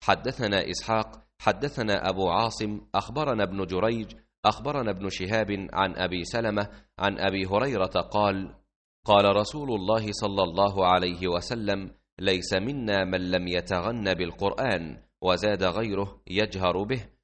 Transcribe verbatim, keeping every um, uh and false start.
حدثنا إسحاق حدثنا أبو عاصم أخبرنا ابن جريج أخبرنا ابن شهاب عن أبي سلمة عن أبي هريرة قال قال رسول الله صلى الله عليه وسلم ليس منا من لم يتغن بالقرآن، وزاد غيره يجهر به